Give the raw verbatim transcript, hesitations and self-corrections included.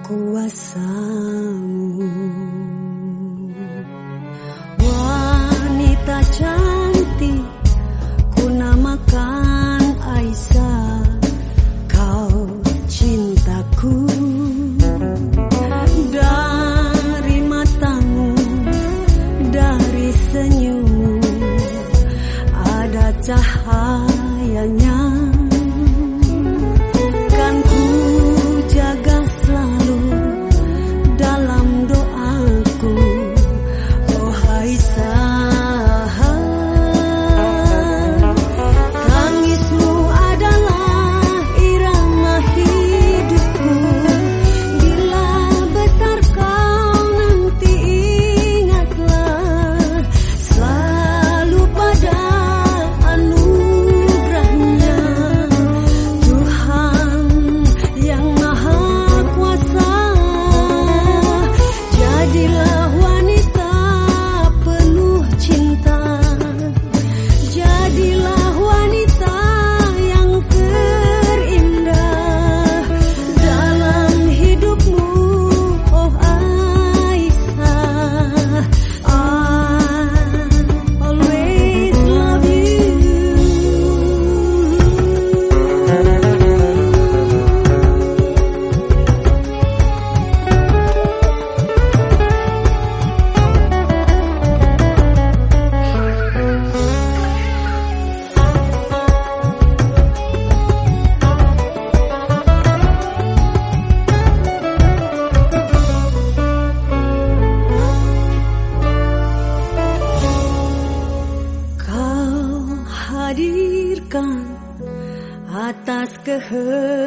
kuasamu. Wanita cantik, ku namakan Aisyah, kau cintaku. Dari matamu, dari senyummu, ada cahayanya. Kan ku jaga selalu dalam doaku, oh Aisyah. Tangismu adalah irama hidupku. Bila besar kau nanti ingatlah selalu pada anugerahnya Tuhan yang Maha Kuasa. Jadilah wanita penuh cinta, jadilah wanita yang terindah dalam hidupmu, oh Aisyah. I always love you. Kau hadirkan atas kehendak